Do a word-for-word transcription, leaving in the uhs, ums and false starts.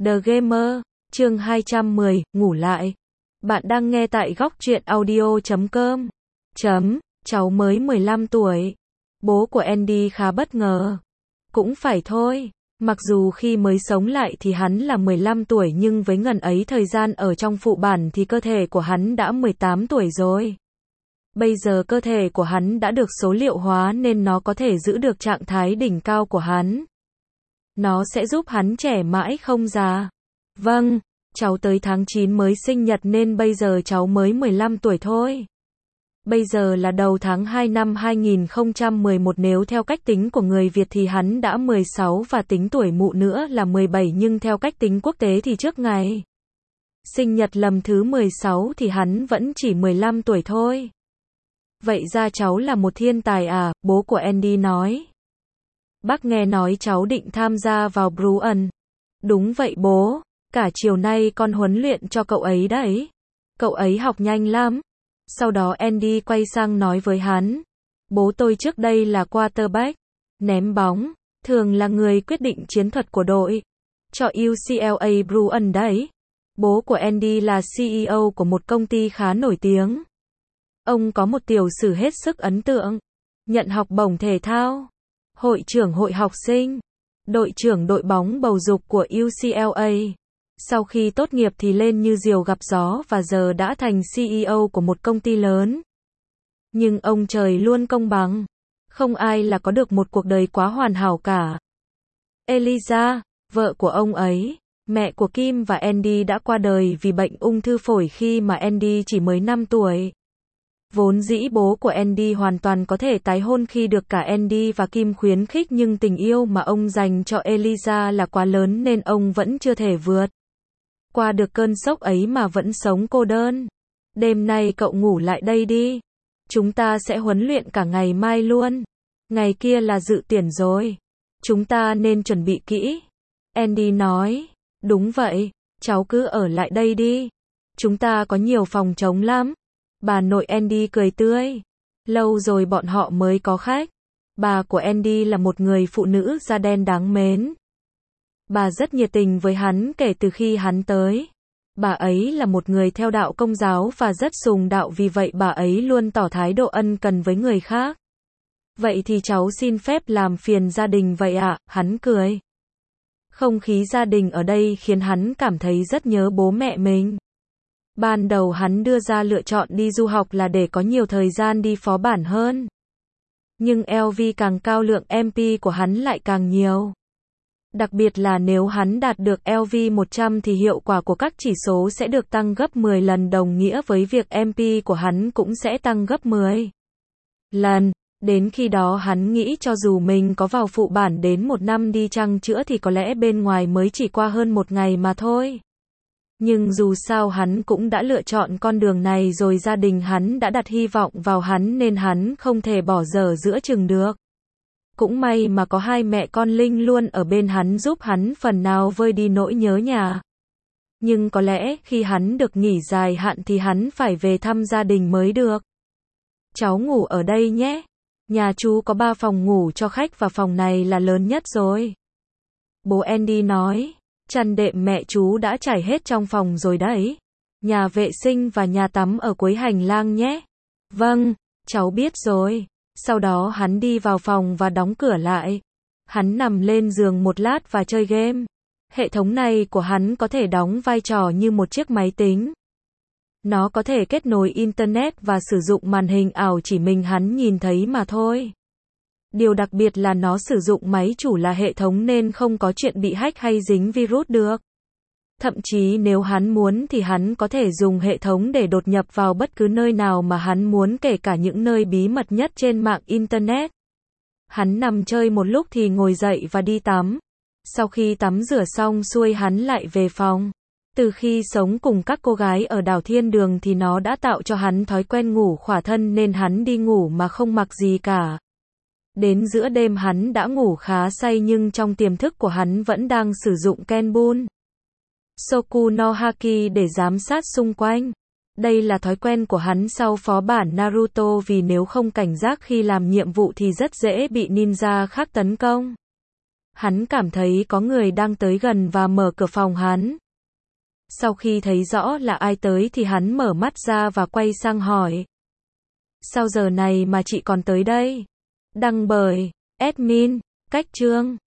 The Gamer, chương hai trăm mười, ngủ lại. Bạn đang nghe tại góc truyện audio chấm com. Chấm, cháu mới mười lăm tuổi. Bố của Andy khá bất ngờ. Cũng phải thôi, mặc dù khi mới sống lại thì hắn là mười lăm tuổi nhưng với ngần ấy thời gian ở trong phụ bản thì cơ thể của hắn đã mười tám tuổi rồi. Bây giờ cơ thể của hắn đã được số liệu hóa nên nó có thể giữ được trạng thái đỉnh cao của hắn. Nó sẽ giúp hắn trẻ mãi không già. Vâng, cháu tới tháng chín mới sinh nhật nên bây giờ cháu mới mười lăm tuổi thôi. Bây giờ là đầu tháng hai năm hai nghìn không trăm mười một, nếu theo cách tính của người Việt thì hắn đã mười sáu và tính tuổi mụ nữa là mười bảy, nhưng theo cách tính quốc tế thì trước ngày sinh nhật lần thứ mười sáu thì hắn vẫn chỉ mười lăm tuổi thôi. Vậy ra cháu là một thiên tài à, bố của Andy nói. Bác nghe nói cháu định tham gia vào Bruin. Đúng vậy bố, cả chiều nay con huấn luyện cho cậu ấy đấy. Cậu ấy học nhanh lắm. Sau đó Andy quay sang nói với hắn. Bố tôi trước đây là quarterback, ném bóng, thường là người quyết định chiến thuật của đội. Cho u xê lờ a Bruin đấy. Bố của Andy là xê e ô của một công ty khá nổi tiếng. Ông có một tiểu sử hết sức ấn tượng. Nhận học bổng thể thao, hội trưởng hội học sinh, đội trưởng đội bóng bầu dục của u xê lờ a. Sau khi tốt nghiệp thì lên như diều gặp gió và giờ đã thành xê e ô của một công ty lớn. Nhưng ông trời luôn công bằng. Không ai là có được một cuộc đời quá hoàn hảo cả. Eliza, vợ của ông ấy, mẹ của Kim và Andy đã qua đời vì bệnh ung thư phổi khi mà Andy chỉ mới năm tuổi. Vốn dĩ bố của Andy hoàn toàn có thể tái hôn khi được cả Andy và Kim khuyến khích, nhưng tình yêu mà ông dành cho Eliza là quá lớn nên ông vẫn chưa thể vượt qua được cơn sốc ấy mà vẫn sống cô đơn. Đêm nay cậu ngủ lại đây đi. Chúng ta sẽ huấn luyện cả ngày mai luôn. Ngày kia là dự tuyển rồi. Chúng ta nên chuẩn bị kỹ. Andy nói. Đúng vậy, cháu cứ ở lại đây đi. Chúng ta có nhiều phòng trống lắm. Bà nội Andy cười tươi. Lâu rồi bọn họ mới có khách. Bà của Andy là một người phụ nữ da đen đáng mến. Bà rất nhiệt tình với hắn kể từ khi hắn tới. Bà ấy là một người theo đạo Công giáo và rất sùng đạo, vì vậy bà ấy luôn tỏ thái độ ân cần với người khác. Vậy thì cháu xin phép làm phiền gia đình vậy ạ, hắn cười. Không khí gia đình ở đây khiến hắn cảm thấy rất nhớ bố mẹ mình. Ban đầu hắn đưa ra lựa chọn đi du học là để có nhiều thời gian đi phó bản hơn. Nhưng lờ vê càng cao lượng em pê của hắn lại càng nhiều. Đặc biệt là nếu hắn đạt được lờ vê một trăm thì hiệu quả của các chỉ số sẽ được tăng gấp mười lần, đồng nghĩa với việc em pê của hắn cũng sẽ tăng gấp mười lần. Đến khi đó hắn nghĩ cho dù mình có vào phụ bản đến một năm đi chăng chữa thì có lẽ bên ngoài mới chỉ qua hơn một ngày mà thôi. Nhưng dù sao hắn cũng đã lựa chọn con đường này rồi, gia đình hắn đã đặt hy vọng vào hắn nên hắn không thể bỏ dở giữa chừng được. Cũng may mà có hai mẹ con Linh luôn ở bên hắn giúp hắn phần nào vơi đi nỗi nhớ nhà. Nhưng có lẽ khi hắn được nghỉ dài hạn thì hắn phải về thăm gia đình mới được. Cháu ngủ ở đây nhé. Nhà chú có ba phòng ngủ cho khách và phòng này là lớn nhất rồi. Bố Andy nói. Chăn đệm mẹ chú đã trải hết trong phòng rồi đấy. Nhà vệ sinh và nhà tắm ở cuối hành lang nhé. Vâng, cháu biết rồi. Sau đó hắn đi vào phòng và đóng cửa lại. Hắn nằm lên giường một lát và chơi game. Hệ thống này của hắn có thể đóng vai trò như một chiếc máy tính. Nó có thể kết nối Internet và sử dụng màn hình ảo chỉ mình hắn nhìn thấy mà thôi. Điều đặc biệt là nó sử dụng máy chủ là hệ thống nên không có chuyện bị hack hay dính virus được. Thậm chí nếu hắn muốn thì hắn có thể dùng hệ thống để đột nhập vào bất cứ nơi nào mà hắn muốn, kể cả những nơi bí mật nhất trên mạng Internet. Hắn nằm chơi một lúc thì ngồi dậy và đi tắm. Sau khi tắm rửa xong xuôi hắn lại về phòng. Từ khi sống cùng các cô gái ở đảo Thiên Đường thì nó đã tạo cho hắn thói quen ngủ khỏa thân nên hắn đi ngủ mà không mặc gì cả. Đến giữa đêm hắn đã ngủ khá say nhưng trong tiềm thức của hắn vẫn đang sử dụng Kenbun Soku no Haki để giám sát xung quanh. Đây là thói quen của hắn sau phó bản Naruto, vì nếu không cảnh giác khi làm nhiệm vụ thì rất dễ bị ninja khác tấn công. Hắn cảm thấy có người đang tới gần và mở cửa phòng hắn. Sau khi thấy rõ là ai tới thì hắn mở mắt ra và quay sang hỏi. Sao giờ này mà chị còn tới đây? Đăng bởi admin, Cách Chương.